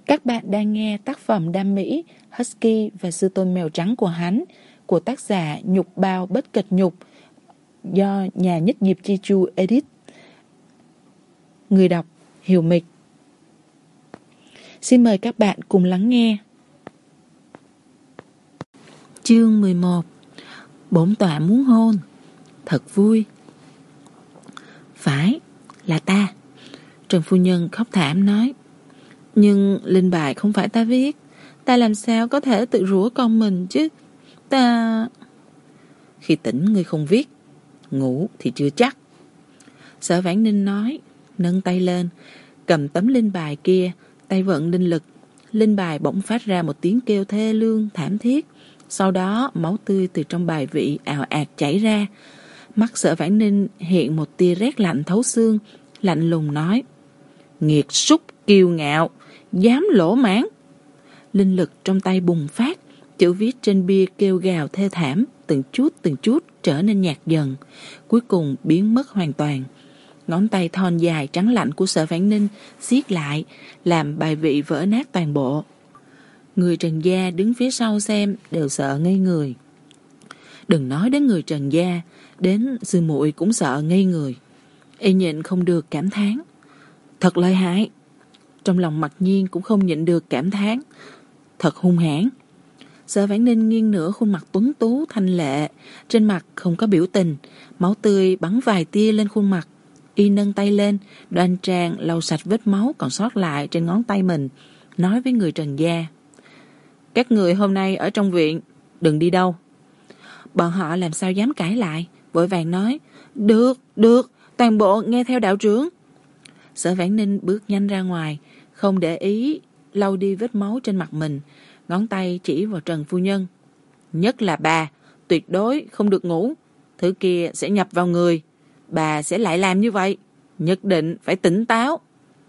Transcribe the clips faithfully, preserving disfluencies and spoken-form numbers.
Các bạn đang nghe tác phẩm đam mỹ Husky và sư tôn mèo trắng của hắn của tác giả Nhục Bao Bất Kịch Nhục do nhà nhất nghiệp Chi Chu edit. Người đọc Hiểu Mịch. Xin mời các bạn cùng lắng nghe. Chương mười một. Bổn tọa muốn hôn. Thật vui. Phải, là ta. Trần phu nhân khóc thảm nói. Nhưng linh bài không phải ta viết. Ta làm sao có thể tự rủa con mình chứ. Ta... Khi tỉnh ngươi không viết, ngủ thì chưa chắc. Sở Vãn Ninh nói, nâng tay lên, cầm tấm linh bài kia, tay vận linh lực. Linh bài bỗng phát ra một tiếng kêu thê lương, thảm thiết. Sau đó máu tươi từ trong bài vị ào ạt chảy ra. Mắt Sở Vãn Ninh hiện một tia rét lạnh thấu xương, lạnh lùng nói, nghiệt súc kiêu ngạo, dám lỗ mãng. Linh lực trong tay bùng phát, chữ viết trên bia kêu gào thê thảm, từng chút từng chút trở nên nhạt dần, cuối cùng biến mất hoàn toàn. Ngón tay thon dài trắng lạnh của Sở Vãn Ninh siết lại, làm bài vị vỡ nát toàn bộ. Người Trần gia đứng phía sau xem đều sợ ngây người. Đừng nói đến người Trần gia, đến sư muội cũng sợ ngây người. Y nhịn không được cảm thán, thật lợi hại. Trong lòng Mặc Nhiên cũng không nhịn được cảm thán, thật hung hãn. Sở Vãn Ninh nghiêng nửa khuôn mặt tuấn tú thanh lệ, trên mặt không có biểu tình, máu tươi bắn vài tia lên khuôn mặt. Y nâng tay lên, đoan trang lau sạch vết máu còn sót lại trên ngón tay mình, nói với người Trần gia, các người hôm nay ở trong viện, đừng đi đâu. Bọn họ làm sao dám cãi lại, vội vàng nói, được, được, toàn bộ nghe theo đạo trưởng. Sở Vãn Ninh bước nhanh ra ngoài, không để ý lau đi vết máu trên mặt mình, ngón tay chỉ vào Trần phu nhân. Nhất là bà, tuyệt đối không được ngủ, thứ kia sẽ nhập vào người, bà sẽ lại làm như vậy, nhất định phải tỉnh táo.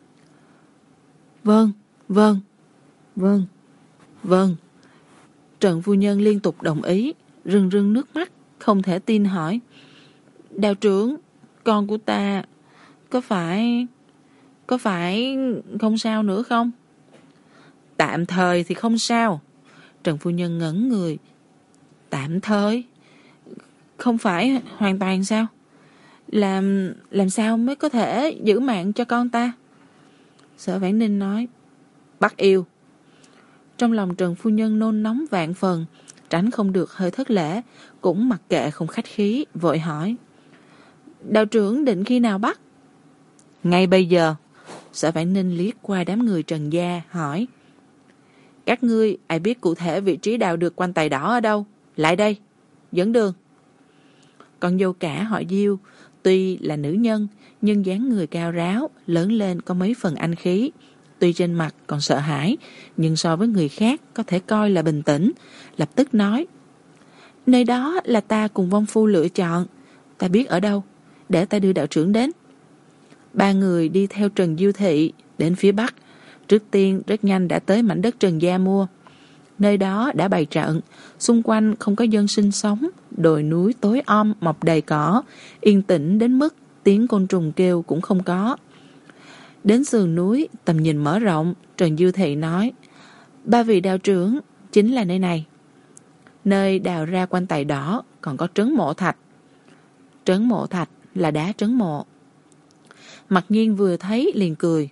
Vâng, vâng, vâng, vâng. Trần phu nhân liên tục đồng ý, rưng rưng nước mắt, không thể tin hỏi, đạo trưởng, con của ta có phải có phải không sao nữa không? Tạm thời thì không sao. Trần phu nhân ngẩn người. Tạm thời? Không phải hoàn toàn sao? Làm làm sao mới có thể giữ mạng cho con ta? Sở Vãn Ninh nói, bắt yêu. Trong lòng Trần phu nhân nôn nóng vạn phần, tránh không được hơi thất lễ, cũng mặc kệ không khách khí, vội hỏi, đạo trưởng định khi nào bắt? Ngay bây giờ. Sở Vãn Ninh liếc qua đám người Trần gia, hỏi, các ngươi ai biết cụ thể vị trí đào được quan tài đỏ ở đâu? Lại đây, dẫn đường. Con dâu cả họ Diêu, tuy là nữ nhân, nhưng dáng người cao ráo, lớn lên có mấy phần anh khí. Tuy trên mặt còn sợ hãi, nhưng so với người khác có thể coi là bình tĩnh, lập tức nói, nơi đó là ta cùng vong phu lựa chọn, ta biết ở đâu, để ta đưa đạo trưởng đến. Ba người đi theo Trần Diêu Thị đến phía bắc, trước tiên rất nhanh đã tới mảnh đất Trần gia mua. Nơi đó đã bày trận, xung quanh không có dân sinh sống, đồi núi tối om mọc đầy cỏ, yên tĩnh đến mức tiếng côn trùng kêu cũng không có. Đến sườn núi, tầm nhìn mở rộng, Trần Diêu Thị nói, ba vị đạo trưởng, chính là nơi này. Nơi đào ra quan tài đỏ còn có trấn mộ thạch. Trấn mộ thạch là đá trấn mộ. Mặc Nhiên vừa thấy liền cười.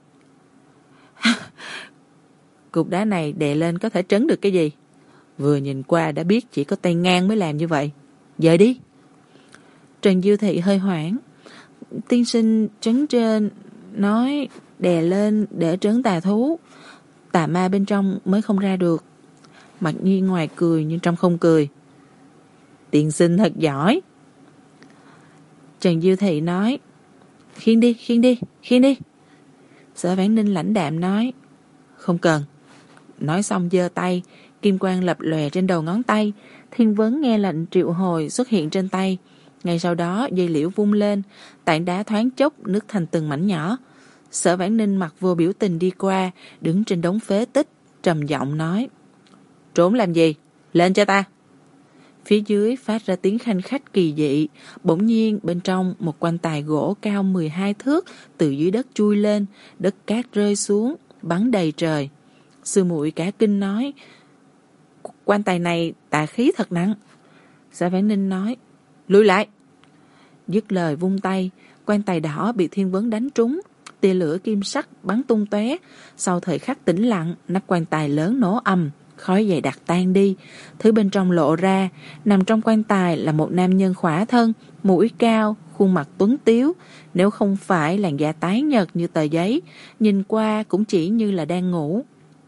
Cục đá này đè lên có thể trấn được cái gì? Vừa nhìn qua đã biết chỉ có tay ngang mới làm như vậy. Dời đi. Trần Diêu Thị hơi hoảng. Tiên sinh trấn trên nói đè lên để trấn tà thú, tà ma bên trong mới không ra được. Mặc Nhiên ngoài cười nhưng trong không cười. Tiên sinh thật giỏi. Trần Diêu Thị nói, khiêng đi, khiêng đi, khiêng đi. Sở Vãn Ninh lãnh đạm nói, không cần. Nói xong giơ tay, kim quang lập lòe trên đầu ngón tay, thiên vấn nghe lệnh triệu hồi xuất hiện trên tay. Ngay sau đó dây liễu vung lên, tảng đá thoáng chốc nứt thành từng mảnh nhỏ. Sở Vãn Ninh mặt vô biểu tình đi qua, đứng trên đống phế tích, trầm giọng nói, trốn làm gì? Lên cho ta. Phía dưới phát ra tiếng khanh khách kỳ dị, bỗng nhiên bên trong một quan tài gỗ cao mười hai thước từ dưới đất chui lên, đất cát rơi xuống, bắn đầy trời. Sư muội cả kinh nói, quan tài này tà khí thật nặng. Sở Vãn Ninh nói, lùi lại. Dứt lời vung tay, quan tài đỏ bị Thiên Vấn đánh trúng, tia lửa kim sắc bắn tung tóe. Sau thời khắc tĩnh lặng, nắp quan tài lớn nổ ầm, khói dày đặc tan đi. Thứ bên trong lộ ra, nằm trong quan tài là một nam nhân khỏa thân, mũi cao, khuôn mặt tuấn tiếu. Nếu không phải làn da tái nhợt như tờ giấy, nhìn qua cũng chỉ như là đang ngủ.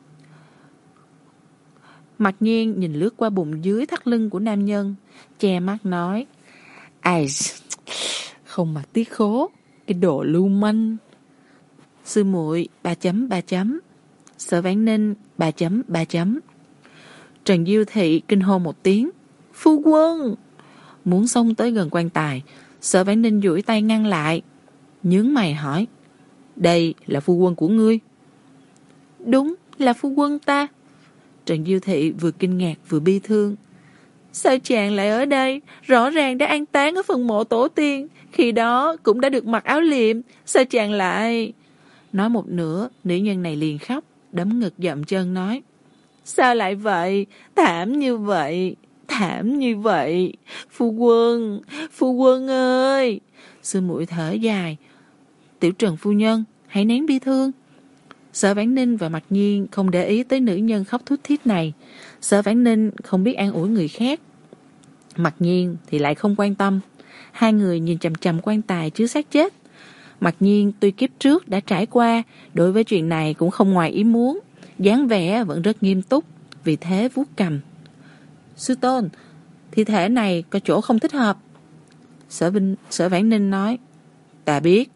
Mặc Nhiên nhìn lướt qua bụng dưới thắt lưng của nam nhân, che mắt nói, ai, không mặc tí khố, cái đồ lưu manh. Sư muội ba chấm ba chấm. Sở Vãn Ninh ba chấm ba chấm. Trần Diêu Thị kinh hô một tiếng, phu quân. Muốn xông tới gần quan tài, Sở Vãn Ninh duỗi tay ngăn lại, nhướng mày hỏi, đây là phu quân của ngươi? Đúng là phu quân ta. Trần Diêu Thị vừa kinh ngạc vừa bi thương. Sao chàng lại ở đây? Rõ ràng đã an táng ở phần mộ tổ tiên, khi đó cũng đã được mặc áo liệm. Sao chàng lại... Nói một nửa, nữ nhân này liền khóc, đấm ngực dậm chân nói, sao lại vậy? Thảm như vậy, thảm như vậy. Phu quân, phu quân ơi. Sư muội thở dài, Tiểu Trần phu nhân, hãy nén bi thương. Sở Vãn Ninh và Mặc Nhiên không để ý tới nữ nhân khóc thút thít này. Sở Vãn Ninh không biết an ủi người khác, Mặc Nhiên thì lại không quan tâm. Hai người nhìn chằm chằm quan tài chứa xác chết. Mặc Nhiên tuy kiếp trước đã trải qua, đối với chuyện này cũng không ngoài ý muốn, dáng vẻ vẫn rất nghiêm túc, vì thế vuốt cằm. Sư tôn, thi thể này có chỗ không thích hợp. Sở Vinh, Sở Vãn Ninh nói, ta biết.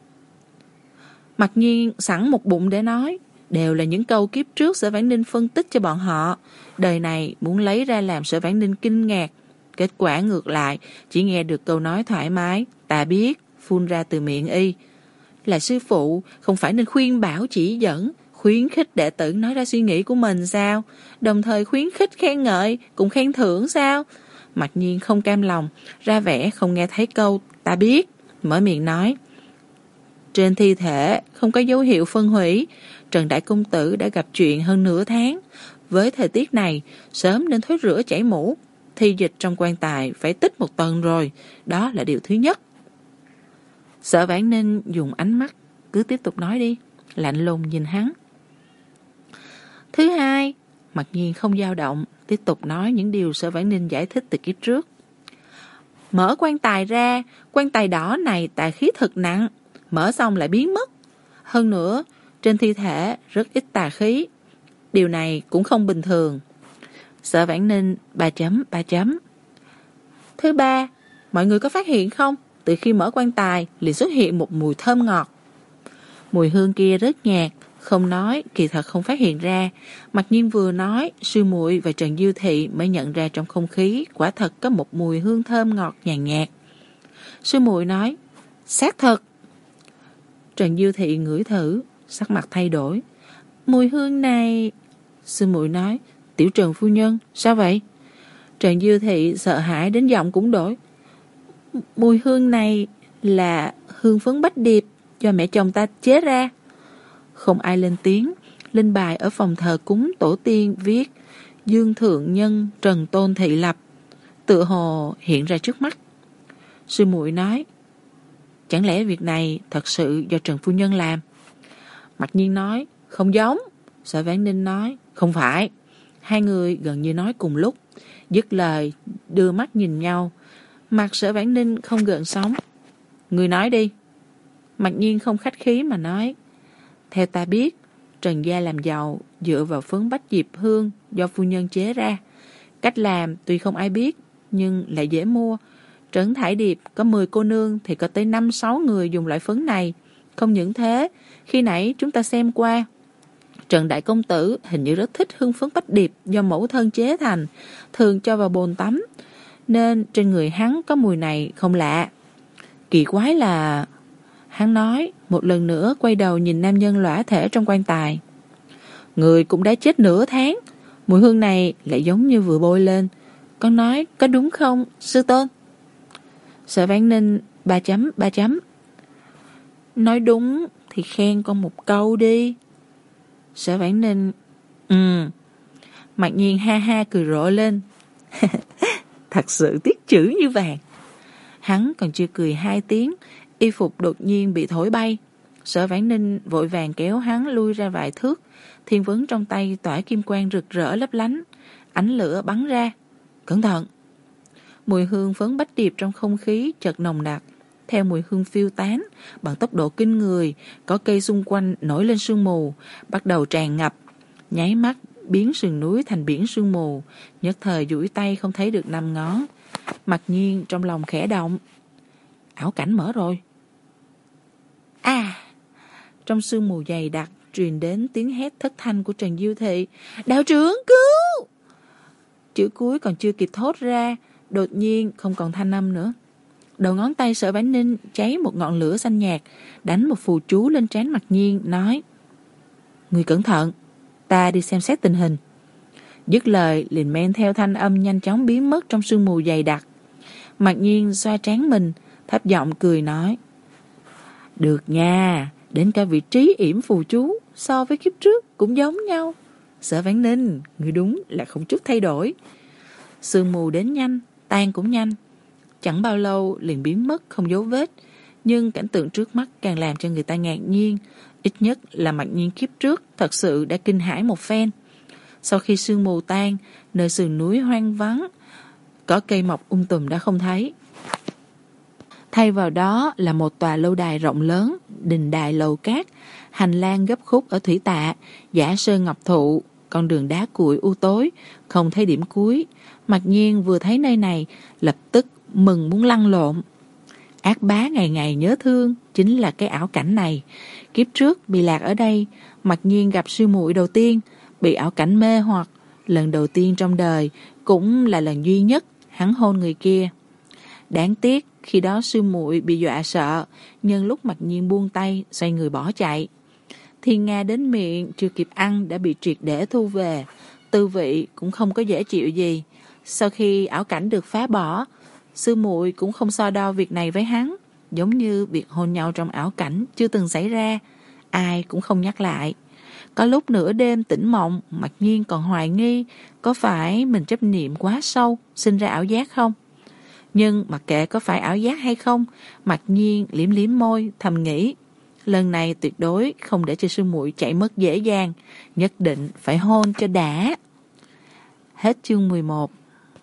Mặc Nhiên sẵn một bụng để nói, đều là những câu kiếp trước Sở Vãn Ninh phân tích cho bọn họ. Đời này muốn lấy ra làm Sở Vãn Ninh kinh ngạc. Kết quả ngược lại, chỉ nghe được câu nói thoải mái, ta biết, phun ra từ miệng y. Là sư phụ, không phải nên khuyên bảo chỉ dẫn, khuyến khích đệ tử nói ra suy nghĩ của mình sao? Đồng thời khuyến khích khen ngợi, cũng khen thưởng sao? Mặc Nhiên không cam lòng, ra vẻ không nghe thấy câu ta biết, mở miệng nói, trên thi thể không có dấu hiệu phân hủy. Trần Đại Công Tử đã gặp chuyện hơn nửa tháng. Với thời tiết này, sớm nên thối rửa chảy mũ. Thi dịch trong quan tài phải tích một tuần rồi. Đó là điều thứ nhất. Sở Vãn Ninh dùng ánh mắt, cứ tiếp tục nói đi, lạnh lùng nhìn hắn. Thứ hai, Mặc Nhiên không dao động, tiếp tục nói những điều Sở Vãn Ninh giải thích từ kiếp trước. Mở quan tài ra, quan tài đỏ này tà khí thật nặng, mở xong lại biến mất. Hơn nữa, trên thi thể rất ít tà khí. Điều này cũng không bình thường. Sở Vãn Ninh ba chấm ba chấm. Thứ ba, mọi người có phát hiện không? Từ khi mở quan tài liền xuất hiện một mùi thơm ngọt. Mùi hương kia rất nhạt, không nói, kỳ thật không phát hiện ra. Mặc Nhiên vừa nói, sư muội và Trần Diêu Thị mới nhận ra trong không khí quả thật có một mùi hương thơm ngọt nhàn nhạt. Sư muội nói, xác thật. Trần Diêu Thị ngửi thử, sắc mặt thay đổi. Mùi hương này... Sư muội nói, Tiểu Trần phu nhân, sao vậy? Trần Diêu Thị sợ hãi đến giọng cũng đổi. Mùi hương này là hương phấn bách điệp do mẹ chồng ta chế ra. Không ai lên tiếng. Linh bài ở phòng thờ cúng tổ tiên viết Dương Thượng Nhân Trần Tôn Thị Lập, tựa hồ hiện ra trước mắt. Sư muội nói, chẳng lẽ việc này thật sự do Trần phu nhân làm? Mặc Nhiên nói, không giống. Sở Vãn Ninh nói, không phải. Hai người gần như nói cùng lúc, dứt lời đưa mắt nhìn nhau. Mặt Sở Vãn Ninh không gợn sóng. Người nói đi. Mặc Nhiên không khách khí mà nói, theo ta biết, Trần gia làm giàu dựa vào phấn bách diệp hương do phu nhân chế ra. Cách làm tuy không ai biết, nhưng lại dễ mua. Trấn Thải Điệp có mười cô nương thì có tới năm sáu người dùng loại phấn này. Không những thế, khi nãy chúng ta xem qua, Trần Đại Công Tử hình như rất thích hương phấn bách điệp do mẫu thân chế thành, thường cho vào bồn tắm, nên trên người hắn có mùi này không lạ. Kỳ quái là... Hắn nói, một lần nữa quay đầu nhìn nam nhân lõa thể trong quan tài. Người cũng đã chết nửa tháng, mùi hương này lại giống như vừa bôi lên. Con nói có đúng không, sư tôn? Sở Vãn Ninh ba chấm ba chấm. Nói đúng thì khen con một câu đi. Sở Vãn Ninh Ừ. Mặc nhiên ha ha cười rộ lên. Thật sự tiết chữ như vàng. Hắn còn chưa cười hai tiếng, y phục đột nhiên bị thổi bay. Sở Vãn Ninh vội vàng kéo hắn lui ra vài thước. Thiên vấn trong tay tỏa kim quang rực rỡ lấp lánh, ánh lửa bắn ra. Cẩn thận! Mùi hương phấn bách điệp trong không khí chợt nồng đặc. Theo mùi hương phiêu tán bằng tốc độ kinh người, có cây xung quanh nổi lên sương mù, bắt đầu tràn ngập, nháy mắt biến sườn núi thành biển sương mù. Nhất thời duỗi tay không thấy được năm ngón. Mặc nhiên trong lòng khẽ động. Ảo cảnh mở rồi. À! Trong sương mù dày đặc truyền đến tiếng hét thất thanh của Trần Diêu Thị. Đạo trưởng cứu! Chữ cuối còn chưa kịp thốt ra, đột nhiên không còn thanh âm nữa. Đầu ngón tay Sở Vãn Ninh cháy một ngọn lửa xanh nhạt, đánh một phù chú lên trán Mặc Nhiên, nói: Người cẩn thận, ta đi xem xét tình hình. Dứt lời liền men theo thanh âm nhanh chóng biến mất trong sương mù dày đặc. Mặc Nhiên xoa trán mình, thấp giọng cười nói: Được nha, đến cả vị trí yểm phù chú so với kiếp trước cũng giống nhau. Sở Vãn Ninh, người đúng là không chút thay đổi. Sương mù đến nhanh, tan cũng nhanh. Chẳng bao lâu liền biến mất không dấu vết. Nhưng cảnh tượng trước mắt càng làm cho người ta ngạc nhiên. Ít nhất là Mặc Nhiên kiếp trước thật sự đã kinh hãi một phen. Sau khi sương mù tan, nơi sườn núi hoang vắng, có cây mọc um tùm đã không thấy. Thay vào đó là một tòa lâu đài rộng lớn, đình đài lầu cát, hành lang gấp khúc ở thủy tạ, giả sơn ngọc thụ, con đường đá cuội u tối, không thấy điểm cuối. Mặc nhiên vừa thấy nơi này, lập tức mừng muốn lăn lộn. Ác bá ngày ngày nhớ thương chính là cái ảo cảnh này. Kiếp trước bị lạc ở đây, Mặc nhiên gặp sư muội đầu tiên, bị ảo cảnh mê hoặc. Lần đầu tiên trong đời, cũng là lần duy nhất hắn hôn người kia. Đáng tiếc khi đó sư muội bị dọa sợ, nhân lúc Mặc nhiên buông tay, xoay người bỏ chạy. Thiên Nga đến miệng chưa kịp ăn đã bị triệt để thu về, tư vị cũng không có dễ chịu gì. Sau khi ảo cảnh được phá bỏ, sư muội cũng không so đo việc này với hắn, giống như việc hôn nhau trong ảo cảnh chưa từng xảy ra, ai cũng không nhắc lại. Có lúc nửa đêm tỉnh mộng, Mặc nhiên còn hoài nghi có phải mình chấp niệm quá sâu, sinh ra ảo giác không. Nhưng mặc kệ có phải ảo giác hay không, Mặc nhiên liếm liếm môi thầm nghĩ, lần này tuyệt đối không để cho sư muội chạy mất dễ dàng, nhất định phải hôn cho đã. Hết chương mười một.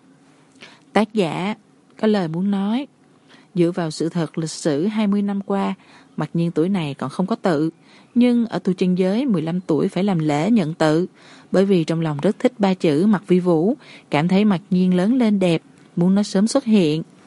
Tác giả có lời muốn nói. Dựa vào sự thật lịch sử hai mươi năm qua, Mặc nhiên tuổi này còn không có tự, nhưng ở tu chân giới mười lăm tuổi phải làm lễ nhận tự, bởi vì trong lòng rất thích ba chữ Mặc Vi Vũ, cảm thấy Mặc nhiên lớn lên đẹp, muốn nó sớm xuất hiện.